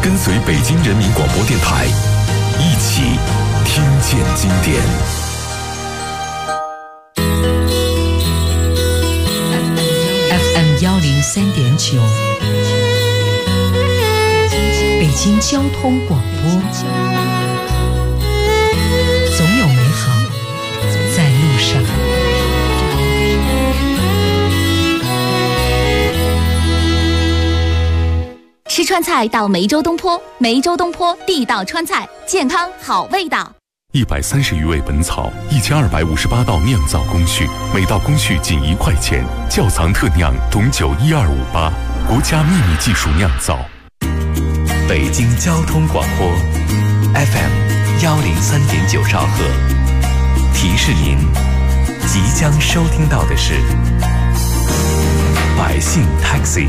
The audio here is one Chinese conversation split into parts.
跟随北京人民广播电台，一起听见经典。 FM103.9，北京交通广播，总有美好在路上。 吃川菜到梅州东坡，梅州东坡地道川菜，健康好味道。 130余味本草，1258道酿造工序，每道工序仅1块钱。窖藏特酿董酒12588，国家秘密技术酿造。 北京交通广播 FM103.9兆赫，提示您即将收听到的是百姓 Taxi。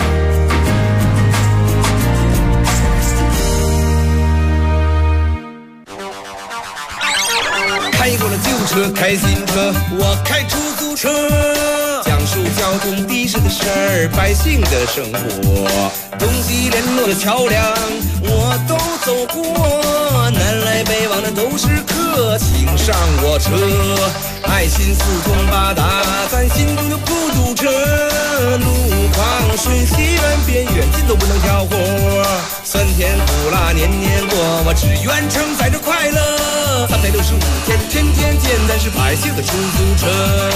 开过了旧车，开新车，我开出租车，讲述交通的士的事儿，百姓的生活，东西联络的桥梁我都走过，南来北往的都是客，请上我车，爱心四通八达，咱心中就不堵车，路况顺西远边远近都不能挑活，酸甜苦辣年年过，我只愿承载着快乐，365天天天见，咱是百姓的出租车。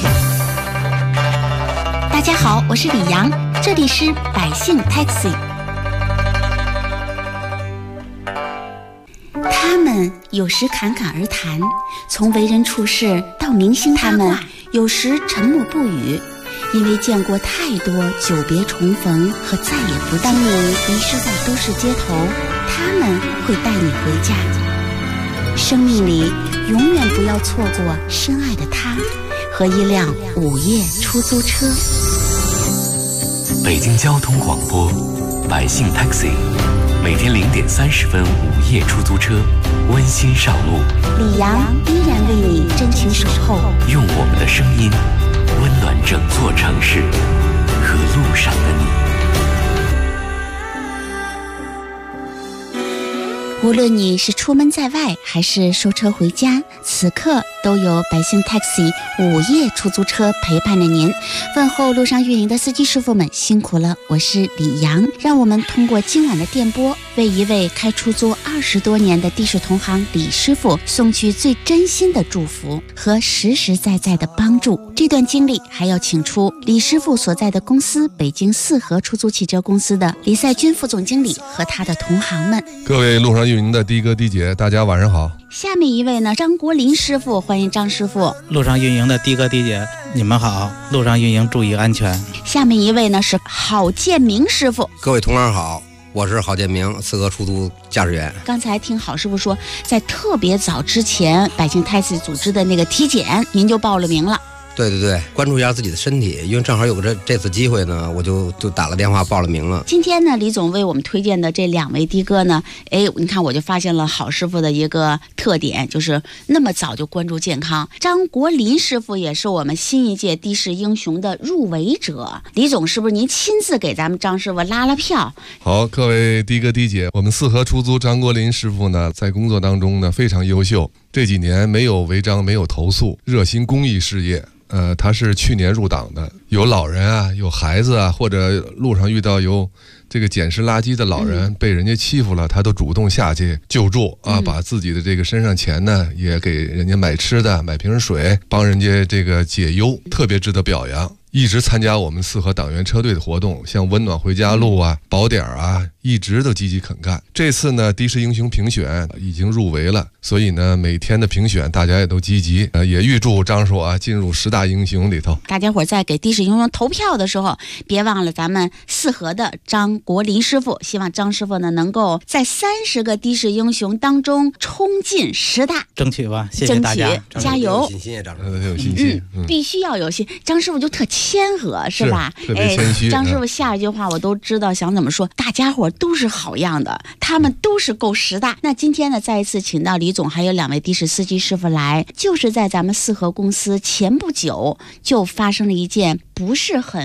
大家好，我是李阳，这里是百姓 Taxi。 他们有时侃侃而谈，从为人处事到明星他们有时沉默不语，因为见过太多久别重逢和再也不见。当你迷失在都市街头，他们会带你回家。生命里永远不要错过深爱的他和一辆午夜出租车。 北京交通广播百姓 Taxi， 每天0点30分午夜出租车，温馨上路。 李阳依然为你真情守候， 用我们的声音温暖整座城市和路上的你。 无论你是出门在外还是收车回家，此刻都有百姓 Taxi 午夜出租车陪伴着您。问候路上运营的司机师傅们辛苦了，我是李阳。让我们通过今晚的电波，为一位开出租20多年的的士同行李师傅送去最真心的祝福和实实在在的帮助。这段经历还要请出李师傅所在的公司北京四合出租汽车公司的李赛军副总经理和他的同行们。 各位路上运营的的哥的姐，大家晚上好。 下面一位呢，张国林师傅，欢迎张师傅。 路上运营的的哥的姐，你们好，路上运营注意安全。 下面一位呢是郝建明师傅。 各位同行好，我是郝建明，四合出租驾驶员。 刚才听郝师傅说，在特别早之前，百姓 Taxi 组织的那个体检，您就报了名了。 对对对，关注一下自己的身体，因为正好有个这次机会呢，我就打了电话报了名了。 今天呢，李总为我们推荐的这2位的哥呢，你看我就发现了郝师傅的一个特点，就是那么早就关注健康。张国林师傅也是我们新一届的士英雄的入围者。李总，是不是您亲自给咱们张师傅拉了票？ 好，各位的哥的姐，我们四合出租张国林师傅呢，在工作当中呢非常优秀，这几年没有违章，没有投诉，热心公益事业。他是去年入党的，有老人啊，有孩子啊，或者路上遇到有这个捡拾垃圾的老人被人家欺负了，他都主动下去救助啊，把自己的这个身上钱呢也给人家买吃的，买瓶水，帮人家这个解忧，特别值得表扬。一直参加我们四合党员车队的活动，像温暖回家路啊、宝点啊，一直都积极肯干。这次呢，的士英雄评选已经入围了，所以呢，每天的评选大家也都积极，也预祝张叔啊进入10大英雄里头。 大家伙在给的士英雄投票的时候，别忘了咱们四合的张国林师傅，希望张师傅呢能够在30个的士英雄当中冲进10大， 争取吧，谢谢大家， 加油！ 有信心，张师傅有信心， 必须要有信。张师傅就特谦和，是吧？ 特别谦虚。 张师傅下一句话我都知道想怎么说，大家伙都是好样的，他们都是够10大。那今天呢，再一次请到李总还有2位的士司机师傅来，就是在咱们四合公司前不久就发生了一件不是很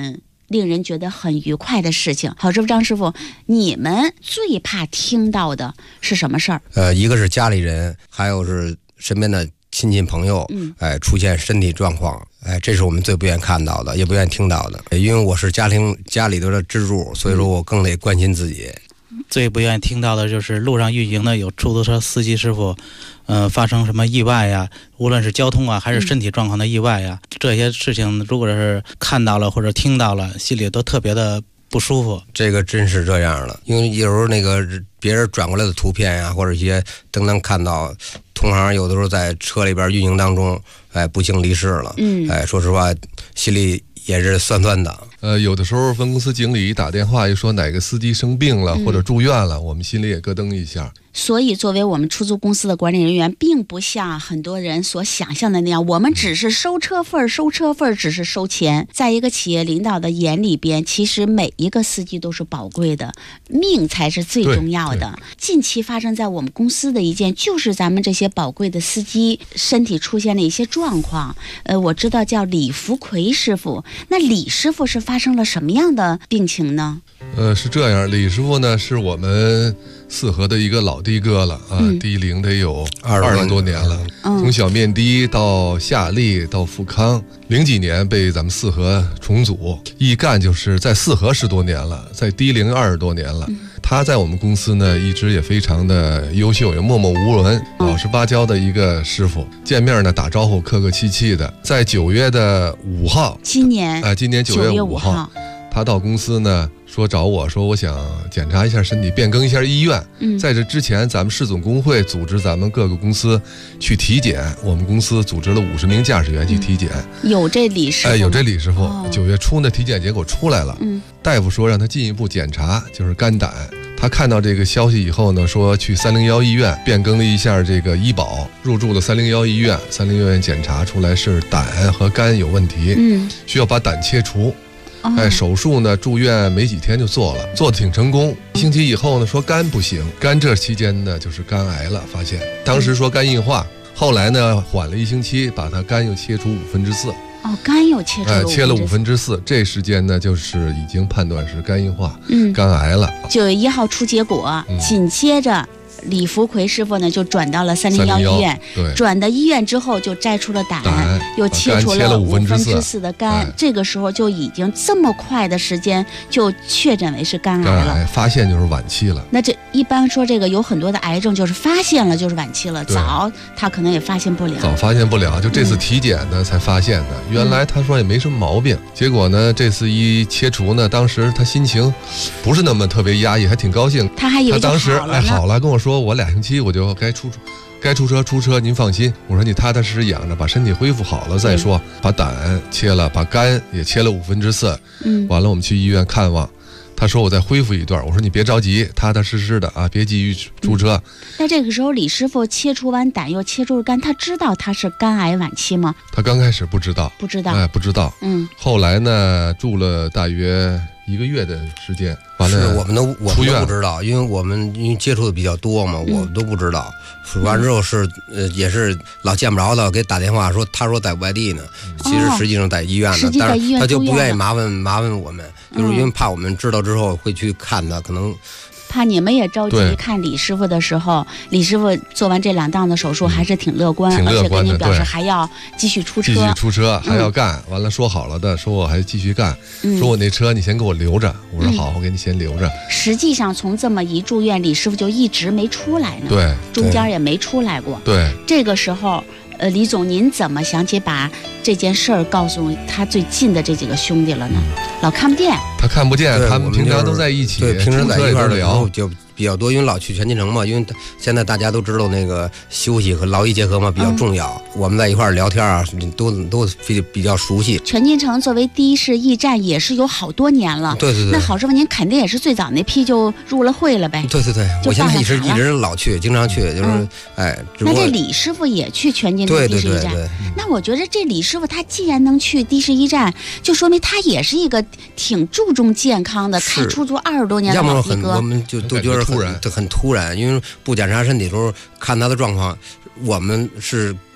令人觉得很愉快的事情。好，师傅张师傅，你们最怕听到的是什么事儿？ 一个是家里人，还有是身边的亲戚朋友，出现身体状况，这是我们最不愿意看到的，也不愿意听到的。因为我是家里头的支柱，所以说我更得关心自己。 最不愿意听到的就是路上运行的有出租车司机师傅，发生什么意外呀，无论是交通啊还是身体状况的意外呀，这些事情如果是看到了或者听到了，心里都特别的不舒服。 这个真是这样的，因为有时候那个别人转过来的图片呀，或者一些登登看到同行有的时候在车里边运营当中，不幸离世了，说实话心里也是酸酸的。 有的时候分公司经理打电话一说哪个司机生病了或者住院了，我们心里也咯噔一下。 所以作为我们出租公司的管理人员，并不像很多人所想象的那样，我们只是收车份只是收钱。在一个企业领导的眼里边，其实每一个司机都是宝贵的，命才是最重要的。近期发生在我们公司的一件，就是咱们这些宝贵的司机身体出现了一些状况。我知道叫李福奎师傅，那李师傅是发生了什么样的病情呢？ 是这样，李师傅呢是我们四合的一个老的哥了啊，低龄得有20多年了，从小面的到夏利到富康，0几年被咱们四合重组，一干就是在四合10多年了，在低龄20多年了。他在我们公司呢一直也非常的优秀，也默默无闻，老实巴交的一个师傅。见面呢打招呼客客气气的。在9月5号，今年9月5号，他到公司呢说找我说我想检查一下身体，变更一下医院。在这之前咱们市总工会组织咱们各个公司去体检，我们公司组织了50名驾驶员去体检。 有这李师傅， 有这李师傅。9月初呢体检结果出来了，大夫说让他进一步检查，就是肝胆。他看到这个消息以后呢，说去301医院变更了一下这个医保，入住了301医院。301医院检查出来是胆和肝有问题，需要把胆切除。手术呢住院没几天就做了，做得挺成功。1星期以后呢说肝不行，肝这期间呢就是肝癌了，发现当时说肝硬化，后来呢缓了1星期，把他肝又切除4/5。 肝又切除了切了4/5，这时间呢就是已经判断是肝硬化，肝癌了。 9月1号出结果，紧接着李福奎师傅呢就转到了301医院，转到医院之后就摘出了胆，又切除了4/5的肝，这个时候就已经这么快的时间就确诊为是肝癌了， 发现就是晚期了。 那这一般说这个有很多的癌症就是发现了就是晚期了，早他可能也发现不了， 就这次体检呢才发现的。原来他说也没什么毛病，结果呢这次一切除呢，当时他心情不是那么特别压抑，还挺高兴。 他还以为当时好了，跟我说我2星期我就该出车，您放心。我说你踏踏实实养着，把身体恢复好了再说。把胆切了，把肝也切了4/5。完了我们去医院看望。他说我再恢复一段，我说你别着急，踏踏实实的啊，别急于出车。 那这个时候李师傅切除完胆又切除了肝，他知道他是肝癌晚期吗？ 他刚开始不知道。 不知道。 后来呢住了大约1个月的时间，完了我们都不知道，因为接触的比较多嘛，我们都不知道。完之后也是老见不着的，给打电话说他说在外地呢，实际上在医院呢，但是他就不愿意麻烦我们，就是因为怕我们知道之后会去看他，可能怕你们也着急看李师傅的时候，李师傅做完这2档的手术还是挺乐观，而且跟你表示还要继续出车， 还要干。完了说好了的，说我还继续干，说我那车你先给我留着。我说好，我给你先留着。 实际上从这么一住院，李师傅就一直没出来呢，中间也没出来过。这个时候李总您怎么想起把这件事儿告诉他最近的这几个兄弟了呢？老看不见， 他看不见，他们平常都在一起， 平时在一块聊就比较多，因为老去全金城嘛，因为现在大家都知道那个休息和劳逸结合嘛比较重要，我们在一块聊天啊，都比较熟悉。 全金城作为第一市驿站也是有好多年了， 对。 那好师傅您肯定也是最早那批就入了会了呗？ 对，我现在一直老去，经常去，就是那这李师傅也去全金城第一市驿站，那我觉得这李师傅他既然能去第一市驿站，就说明他也是一个挺注重健康的，开出租20多年的老的哥。 我们就都觉得很突然，因为不检查身体的时候看他的状况，我们是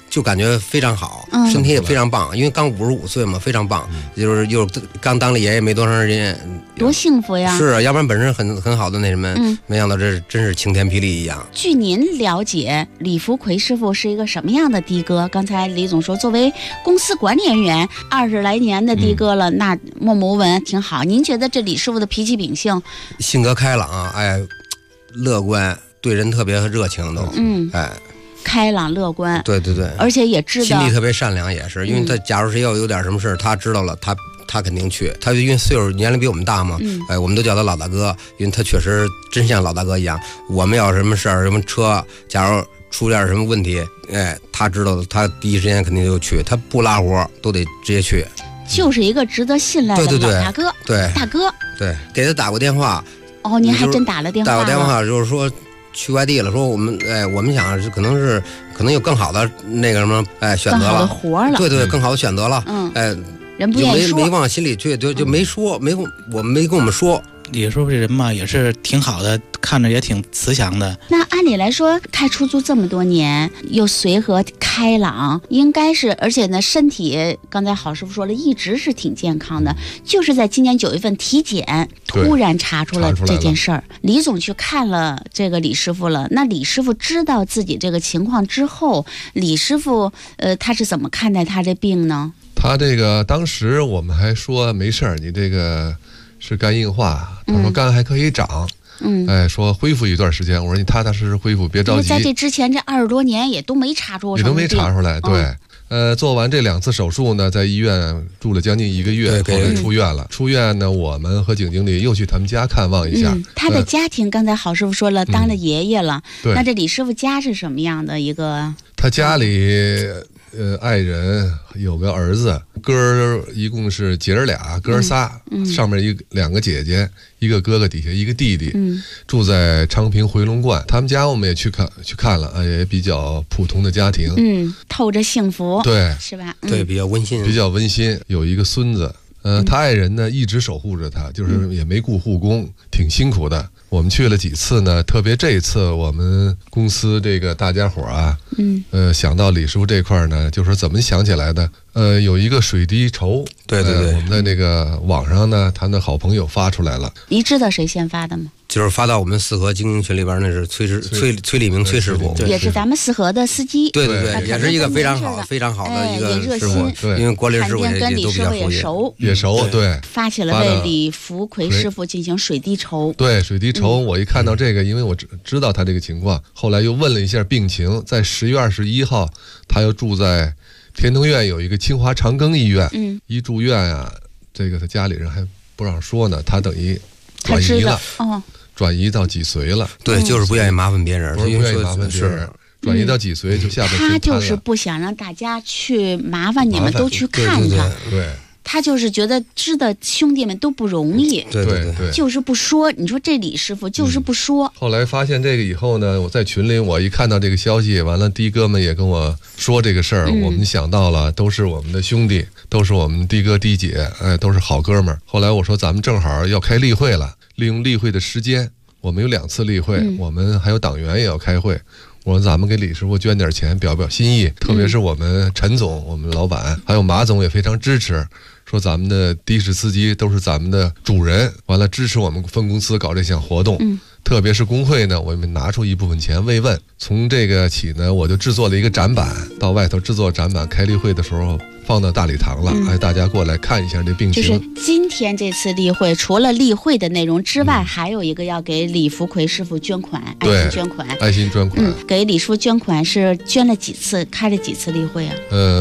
就感觉非常好，身体也非常棒，因为刚55岁嘛，非常棒，就是又刚当了爷爷没多长时间， 多幸福呀！ 是，要不然本身很好的那什么，没想到这真是晴天霹雳一样。 据您了解，李福奎师傅是一个什么样的的哥？刚才李总说，作为公司管理人员20来年的的哥了，那默默无闻挺好。您觉得这李师傅的脾气秉性？ 性格开朗，哎，乐观，对人特别热情都，哎。 开朗乐观， 对， 而且也知道心地特别善良，也是，因为他假如谁要有点什么事，他知道了，他肯定去。他因为岁数年龄比我们大嘛，我们都叫他老大哥，因为他确实真像老大哥一样。我们要什么事儿，什么车，假如出点什么问题，哎，他知道了，他第一时间肯定就去，他不拉活都得直接去。 就是一个值得信赖的老大哥， 对， 大哥， 对，给他打过电话。 哦，您还真打了电话？ 打过电话就是说。去外地了，说我们想可能有更好的那个什么选择了，更好的活了， 对，更好的选择了， 人不愿意说， 没往心里去，就没说，我没跟我们说。 李师傅这人嘛，也是挺好的，看着也挺慈祥的。 那按理来说，开出租这么多年，又随和开朗，应该是，而且呢，身体刚才郝师傅说了，一直是挺健康的。就是在今年9月份体检，突然查出了这件事儿。李总去看了这个李师傅了。那李师傅知道自己这个情况之后，李师傅他是怎么看待他这病呢？ 他这个当时我们还说没事儿，你这个是肝硬化，他说肝还可以长，说恢复一段时间。我说你踏踏实实恢复，别着急。 在这之前这20多年也都没查出什么病， 也都没查出来。对，做完这2次手术呢，在医院住了将近1个月，后来出院了。出院呢，我们和景经理又去他们家看望一下。 他的家庭，刚才郝师傅说了，当了爷爷了。那这李师傅家是什么样的一个？ 他家里。爱人有个儿子，哥儿一共是姐儿俩，哥儿仨，上面2个姐姐，一个哥哥，底下一个弟弟，住在昌平回龙观。他们家我们也去看了，也比较普通的家庭， 透着幸福， 对， 是吧？ 对，比较温馨， 有一个孙子。他爱人呢一直守护着他，就是也没顾护工，挺辛苦的。我们去了几次呢，特别这一次我们公司这个大家伙啊，想到李师傅这块呢，就说怎么想起来的？有一个水滴筹， 对， 我们在那个网上呢，他的好朋友发出来了。 你知道谁先发的吗？ 就是发到我们四合经营群里边，那是崔立明崔师傅， 也是咱们四合的司机。 对，也是一个非常好的一个师傅。因为国林师傅跟李师傅也熟，对。 发起了为李福奎师傅进行水滴筹。 对，水滴筹，我一看到这个，因为我知道他这个情况，后来又问了一下病情，在10月21号，他又住在天通苑有一个清华长庚医院，一住院啊，这个他家里人还不让说呢，他等于转移了，转移到脊髓了。 对，就是不愿意麻烦别人， 不愿意麻烦别人。转移到脊髓就下边他就是不想让大家去麻烦你们都去看他。 对。 他就是觉得知道兄弟们都不容易， 对， 就是不说。你说这李师傅就是不说。 后来发现这个以后呢，我在群里我一看到这个消息，完了的哥们也跟我说这个事儿，我们想到了都是我们的兄弟，都是我们的哥的姐，都是好哥们儿。后来我说咱们正好要开例会了，利用例会的时间，我们有2次例会，我们还有党员也要开会。我说咱们给李师傅捐点钱，表心意。特别是我们陈总，我们老板还有马总也非常支持，说咱们的的士司机都是咱们的主人，完了支持我们分公司搞这项活动。特别是工会呢，我们拿出一部分钱慰问。从这个起呢，我就制作了一个展板，到外头制作展板，开例会的时候放到大礼堂了，大家过来看一下这病情。 就是今天这次例会，除了例会的内容之外，还有一个要给李福奎师傅捐款，爱心捐款。 爱心捐款。 给李师傅捐款是捐了几次，开了几次例会啊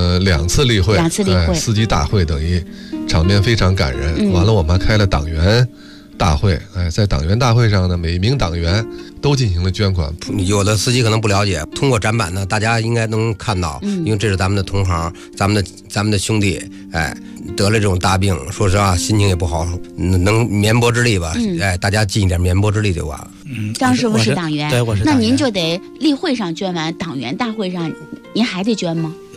？2次例会 ，2次例会， 司机大会，等于场面非常感人。完了，我们还开了党员大会，在党员大会上呢，每一名党员都进行了捐款。 有的司机可能不了解，通过展板呢，大家应该能看到，因为这是咱们的同行，咱们的兄弟，得了这种大病，说实话心情也不好，能绵薄之力吧，大家尽一点绵薄之力就完了。 张师傅是党员， 对，我是党员。那您就得例会上捐完，党员大会上您还得捐吗？ 对，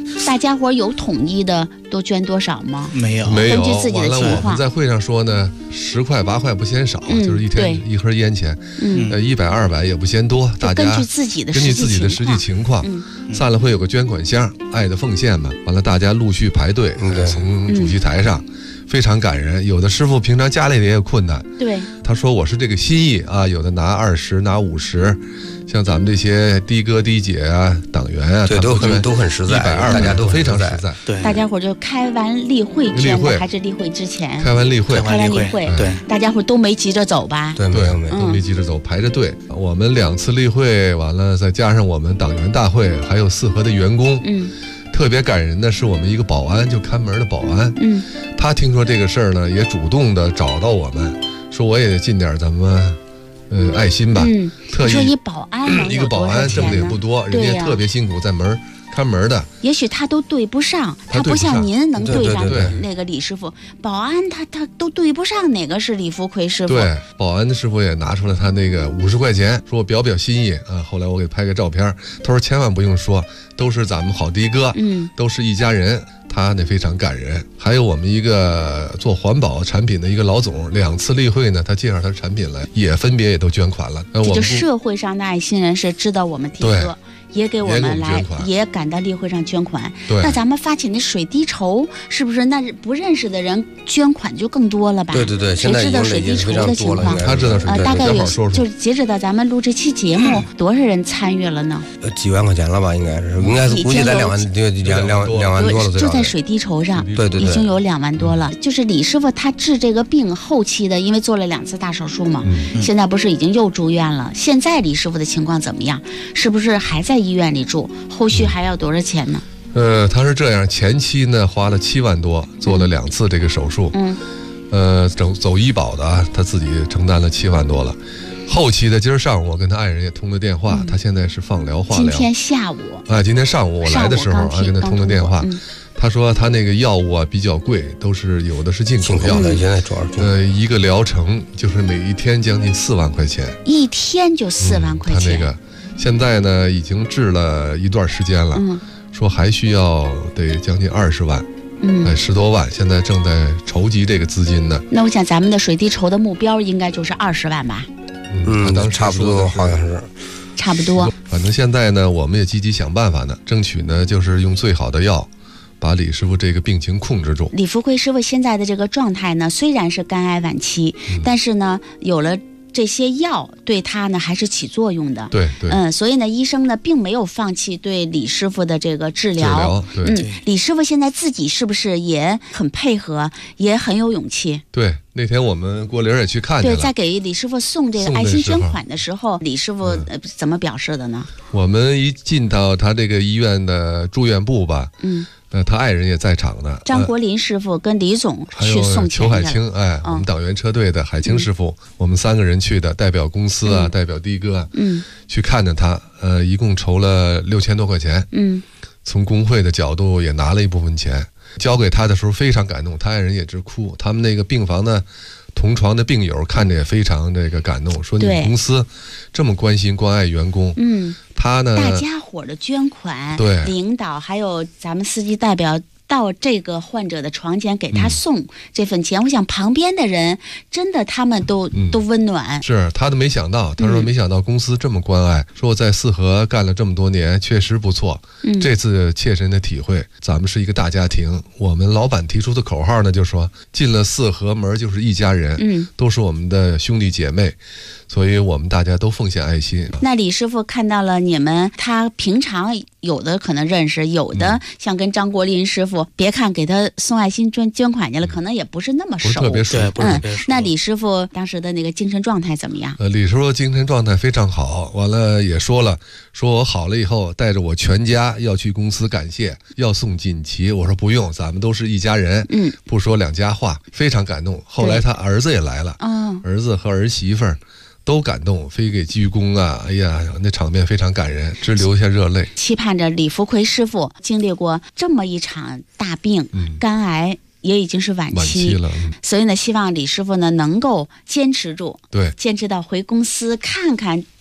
大家伙有统一的都捐多少吗？ 没有， 没有。 根据自己的情况， 我们在会上说呢，10块8块不嫌少，就是一天一盒烟钱，100、200也不嫌多，大家根据自己的实际情况，散了会有个捐款箱，爱的奉献嘛，完了大家陆续排队从主席台上。非常感人，有的师傅平常家里也有困难， 对， 他说我是这个心意啊，有的拿20拿50，像咱们这些的哥的姐啊、党员啊， 对，都很实在 ，100、200大家都非常实在。 对， 大家伙就开完例会捐的，还是例会之前？ 开完例会， 对， 大家伙都没急着走吧？ 对，没有， 都没急着走，排着队。我们2次例会完了，再加上我们党员大会，还有四合的员工，特别感人的是我们一个保安，就看门的保安，他听说这个事儿呢，也主动的找到我们，说我也尽点咱们爱心吧。特意说一保安一个保安挣的也不多，人家特别辛苦在看门的， 也许他都对不上，他不像您能对上那个李师傅，保安他都对不上哪个是李福奎师傅。 对，保安的师傅也拿出了他那个50块钱，说我表心意啊。后来我给拍个照片，他说千万不用说，都是咱们好的哥，都是一家人。他那非常感人。还有我们一个做环保产品的一个老总，2次例会呢，他介绍他的产品来，也分别也都捐款了。 这就社会上的爱心人士知道我们的哥。也给我们来，也赶到例会上捐款。那咱们发起那水滴筹，是不是那不认识的人捐款就更多了吧？ 对， 谁知道水滴筹的情况？ 他知道大概有，就是截止到咱们录这期节目，多少人参与了呢？ 几万块钱了吧？应该是估计在2万多了。 就在水滴筹上， 对， 已经有2万多了。就是李师傅他治这个病后期的，因为做了2次大手术嘛，现在不是已经又住院了？现在李师傅的情况怎么样？是不是还在医院里住？后续还要多少钱呢？ 他是这样，前期呢花了7万多，做了2次这个手术，走医保的啊，他自己承担了7万多了。后期的今儿上午我跟他爱人也通了电话，他现在是放疗化疗。 今天下午今天上午我来的时候跟他通了电话，他说他那个药物啊比较贵，都是有的是进口药的，现在主要一个疗程就是每一天将近4万块钱， 一天就4万块钱。 他那个现在呢已经治了一段时间了，说还需要得将近20万，10多万，现在正在筹集这个资金呢。 那我想咱们的水滴筹的目标应该就是20万吧？ 他当时差不多，好像是差不多。 反正现在呢，我们也积极想办法呢，争取呢就是用最好的药，把李师傅这个病情控制住。 李福奎师傅现在的这个状态呢，虽然是肝癌晚期，但是呢，有了这些药对他呢还是起作用的。 对， 所以呢，医生呢并没有放弃对李师傅的这个治疗。李师傅现在自己是不是也很配合，也很有勇气？ 对，那天我们郭玲也去看见了。 对，在给李师傅送这个爱心捐款的时候，李师傅怎么表示的呢？ 我们一进到他这个医院的住院部吧，他爱人也在场的， 张国林师傅跟李总去送钱去了。 裘海清，我们党员车队的海清师傅，我们3个人去的，代表公司啊，代表的哥，去看着他，一共筹了6000多块钱，从工会的角度也拿了一部分钱，交给他的时候非常感动，他爱人也直哭，他们那个病房的同床的病友看着也非常这个感动，说你们公司这么关心关爱员工，他呢， 大家伙的捐款， 对， 领导还有咱们司机代表到这个患者的床前给他送这份钱，我想旁边的人真的他们都温暖。 是他都没想到，他说没想到公司这么关爱，说我在四合干了这么多年，确实不错。这次切身的体会，咱们是一个大家庭。我们老板提出的口号呢，就说进了四合门就是一家人，都是我们的兄弟姐妹。所以我们大家都奉献爱心。 那李师傅看到了你们，他平常有的可能认识，有的像跟张国林师傅，别看给他送爱心捐款去了，可能也不是那么熟， 不是特别熟。 那李师傅当时的那个精神状态怎么样？ 李师傅精神状态非常好，完了也说了，说我好了以后带着我全家要去公司感谢，要送锦旗。我说不用，咱们都是一家人，不说两家话，非常感动。后来他儿子也来了，儿子和儿媳妇儿都感动，非给鞠躬啊！哎呀，那场面非常感人，直流下热泪。 期盼着李福奎师傅经历过这么一场大病，肝癌也已经是晚期了， 所以呢，希望李师傅呢能够坚持住， 对， 坚持到回公司看看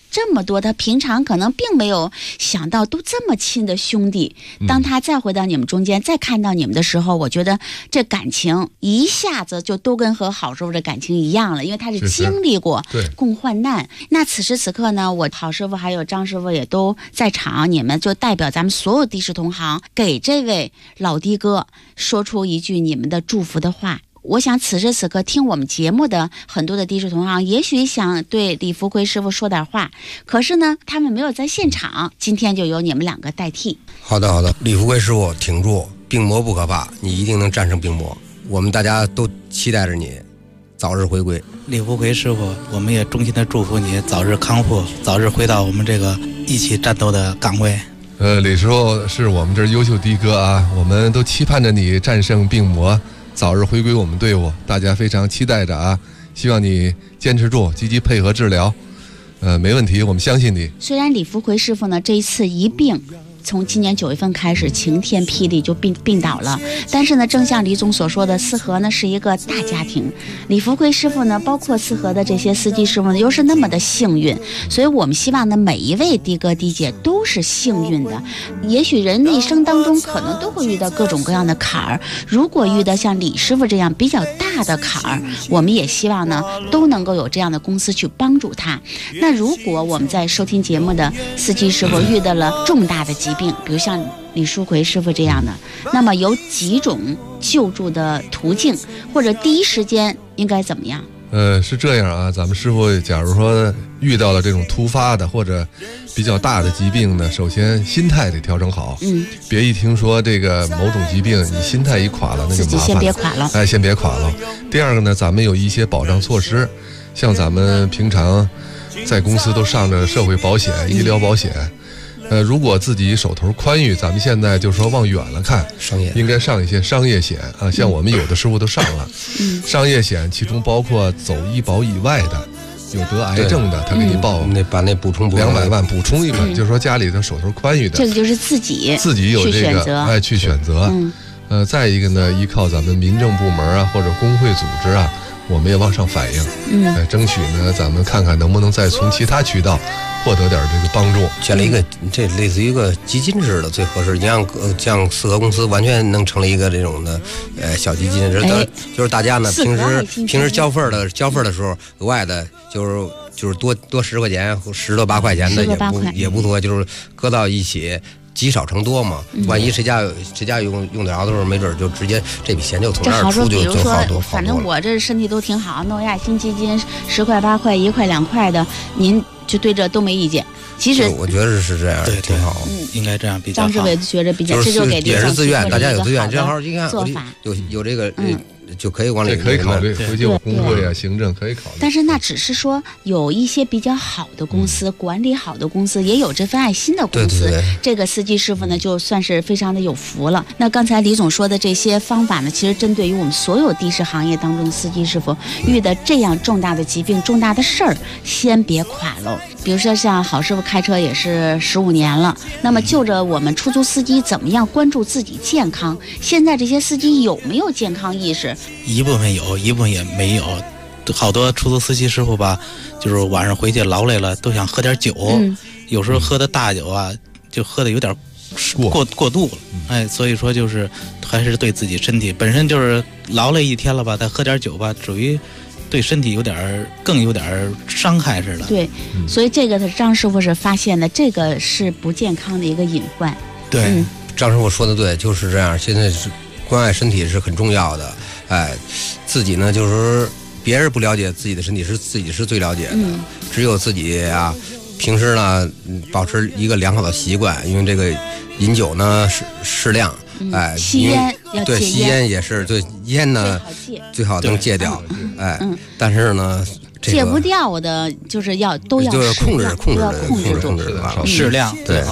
这么多他平常可能并没有想到都这么亲的兄弟，当他再回到你们中间，再看到你们的时候，我觉得这感情一下子就都跟和郝师傅的感情一样了，因为他是经历过共患难。那此时此刻呢，我郝师傅还有张师傅也都在场，你们就代表咱们所有的士同行，给这位老的哥说出一句你们的祝福的话。我想此时此刻听我们节目的很多的的士同行，也许想对李福奎师傅说点话，可是呢他们没有在现场，今天就由你们两个代替。 好的，李福奎师傅挺住，病魔不可怕，你一定能战胜病魔，我们大家都期待着你早日回归。 李福奎师傅，我们也衷心的祝福你早日康复，早日回到我们这个一起战斗的岗位。 李师傅是我们这优秀的哥啊，我们都期盼着你战胜病魔，早日回归我们队伍，大家非常期待着啊！希望你坚持住，积极配合治疗，没问题，我们相信你。 虽然李福奎师傅呢这一次一病，从今年9月份开始晴天霹雳就病倒了，但是呢正像李总所说的，四合呢是一个大家庭，李福奎师傅呢包括四合的这些司机师傅呢又是那么的幸运，所以我们希望呢每一位的哥的姐都是幸运的。也许人的一生当中可能都会遇到各种各样的坎儿，如果遇到像李师傅这样比较大的坎儿，我们也希望呢都能够有这样的公司去帮助他。那如果我们在收听节目的司机师傅遇到了重大的疾病，比如像李书奎师傅这样的，那么有几种救助的途径，或者第一时间应该怎么样？ 是这样啊，咱们师傅假如说遇到了这种突发的或者比较大的疾病呢，首先心态得调整好，别一听说这个某种疾病，你心态一垮了，那就麻烦了，自己先别垮了，先别垮了。第二个呢，咱们有一些保障措施，像咱们平常在公司都上着社会保险、医疗保险。如果自己手头宽裕，咱们现在就说往远了看，应该上一些商业险啊，像我们有的师傅都上了。商业险其中包括走医保以外的，有得癌症的，他给你报把那补充 200万，补充一个，就是说家里头手头宽裕的， 这个就是自己有这个去选择。再一个呢，依靠咱们民政部门啊或者工会组织啊，我们也往上反映，争取呢咱们看看能不能再从其他渠道获得点这个帮助， 建立一个这类似于一个基金制的最合适。你像四合公司完全能成立一个这种的小基金制，就是大家呢平时交份的时候，额外的就是多10块钱，10多8块钱的也不多，就是搁到一起。积少成多嘛，万一谁家用得着的时候，没准就直接这笔钱就从那儿出就好多。 反正我这身体都挺好，弄爱心基金10块8块1块2块的，您就对这都没意见。其实我觉得是这样， 对， 挺好， 应该这样比较好。 张志伟觉得比较，这就给也是自愿，大家有自愿，正好你看有这个。就可以往里可以考虑，回去有工会啊、行政可以考虑。 但是那只是说有一些比较好的公司，管理好的公司，也有这份爱心的公司。这个司机师傅呢，就算是非常的有福了。那刚才李总说的这些方法呢，其实针对于我们所有的士行业当中的司机师傅，遇到这样重大的疾病、重大的事儿，先别垮喽。比如说像郝师傅开车也是15年了，那么就着我们出租司机怎么样关注自己健康，现在这些司机有没有健康意识？ 一部分有，一部分也没有。好多出租司机师傅吧，就是晚上回去劳累了，都想喝点酒，有时候喝的大酒啊，就喝的有点过度了。所以说就是还是对自己身体本身就是劳累一天了吧，再喝点酒吧，属于对身体更有点伤害似的。 对，所以这个张师傅是发现的，这个是不健康的一个隐患。 对，张师傅说的对，就是这样。现在是关爱身体是很重要的。自己呢，就是别人不了解自己的身体，自己是最了解的。只有自己啊，平时呢保持一个良好的习惯，因为这个饮酒呢适量。 吸烟要戒烟， 吸烟也是对，烟呢最好能戒掉。但是呢， 戒不掉我的就是都要就是控制住， 适量。对，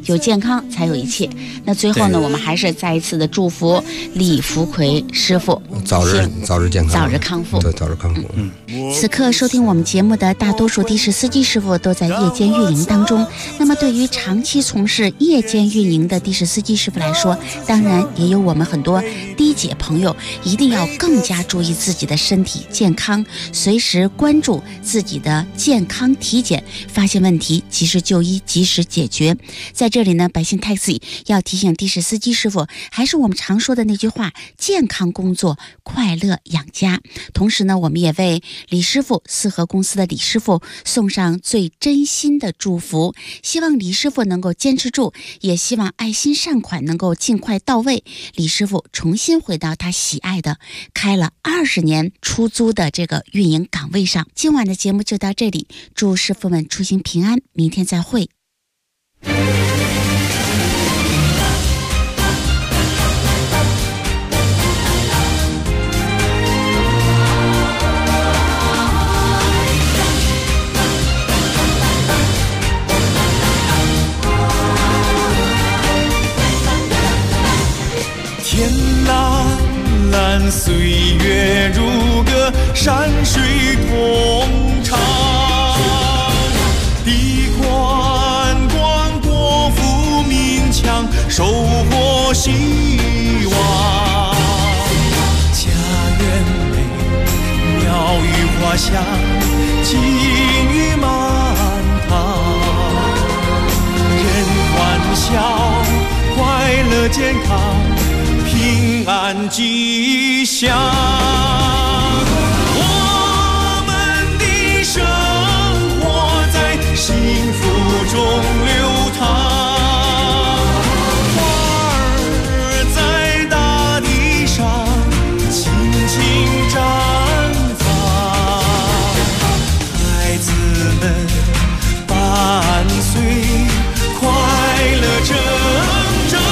有健康才有一切。那最后呢，我们还是再一次的祝福李福奎师傅早日健康， 早日康复。 对，早日康复。 此刻收听我们节目的大多数的士司机师傅都在夜间运营当中。那么对于长期从事夜间运营的的士司机师傅来说，当然也有我们很多的姐朋友一定要更加注意自己的身体健康，随时关注自己的健康体检，发现问题及时就医，及时解决。在这里呢，百姓 Taxi 要提醒的士司机师傅，还是我们常说的那句话，健康工作，快乐养家。同时呢，我们也为李师傅四合公司的李师傅送上最真心的祝福，希望李师傅能够坚持住，也希望爱心善款能够尽快到位，李师傅重新回到他喜爱的开了20年出租的这个运营岗位上。今晚的节目就到这里，祝师傅们出行平安，明天再会。 天蓝蓝，岁月如歌，山水同唱。地宽广，国富民强，收获希望。家园美，鸟语花香，金玉满堂。人欢笑，快乐健康，平安吉祥，我们的生活在幸福中流淌。花儿在大地上轻轻绽放，孩子们伴随快乐成长。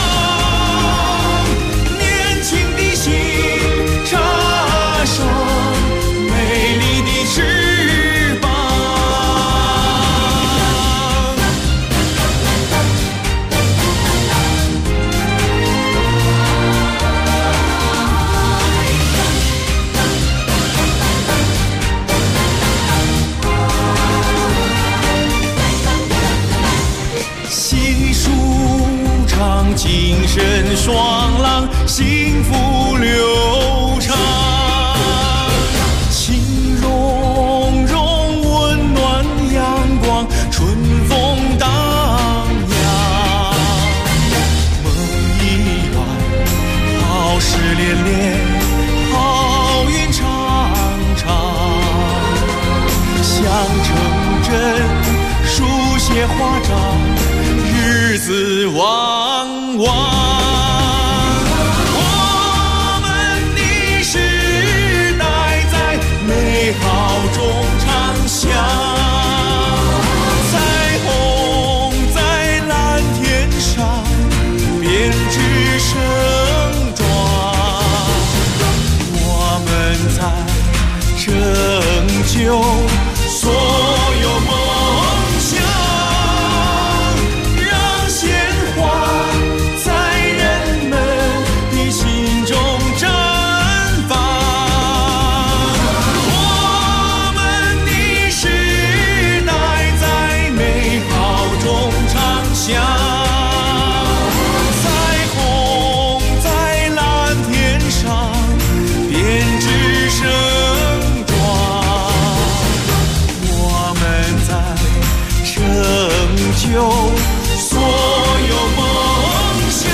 精神爽朗，幸福流畅，情融融，温暖阳光，春风荡漾。梦一晚，好事连连，好运常常。想成真，书写华章，日子旺旺，我们的时代在美好中唱响，彩虹在蓝天上编织盛装，我们在成就所有梦想。就所有梦想，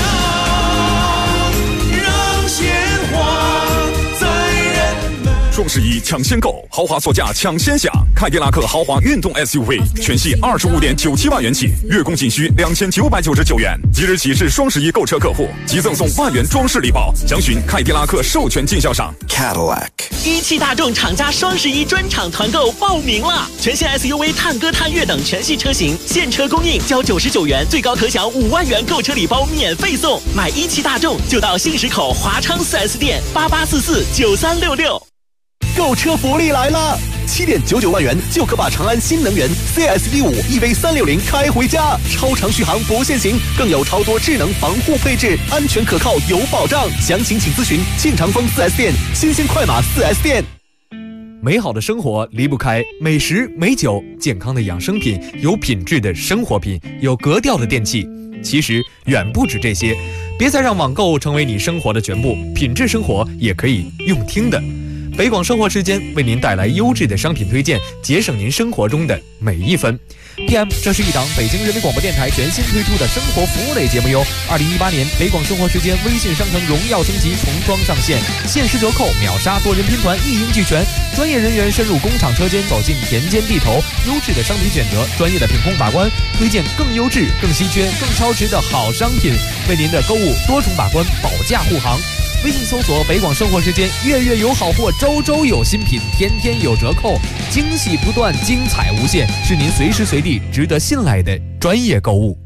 让鲜花在人们。 双11抢先购，豪华座驾抢先享。凯迪拉克豪华运动 SUV 全系25.97万元起，月供仅需2999元。即日起是双11购车客户即赠送万元装饰礼包，详询凯迪拉克授权经销商 Cadillac。 一汽大众厂家双11专场团购报名了，全新 SUV 探歌、探岳等全系车型现车供应，交99元，最高可享5万元购车礼包免费送。买一汽大众就到信实口华昌4S店88449366。 购车福利来了！7.99万元就可把长安新能源 CS15 EV360开回家，超长续航不限行，更有超多智能防护配置，安全可靠有保障。详情请咨询庆长丰 4S 店、新鲜快马 4S 店。 美好的生活离不开美食美酒，健康的养生品，有品质的生活品，有格调的电器。其实远不止这些，别再让网购成为你生活的全部，品质生活也可以用听的。北广生活时间为您带来优质的商品推荐，节省您生活中的每一分。PM， 这是一档北京人民广播电台全新推出的生活服务类节目哟。2018年北广生活时间微信商城荣耀升级重装上线，限时折扣，秒杀多人拼团，一应俱全。专业人员深入工厂车间，走进田间地头，优质的商品选择，专业的品控把关，推荐更优质、更稀缺、更超值的好商品，为您的购物多重把关，保驾护航。微信搜索北广生活时间，月月有好货，周周有新品，天天有折扣，惊喜不断，精彩无限，是您随时随地值得信赖的专业购物。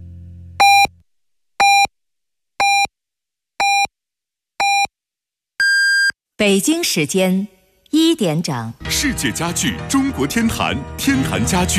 北京时间1点整， 世界家具中国天坛，天坛家具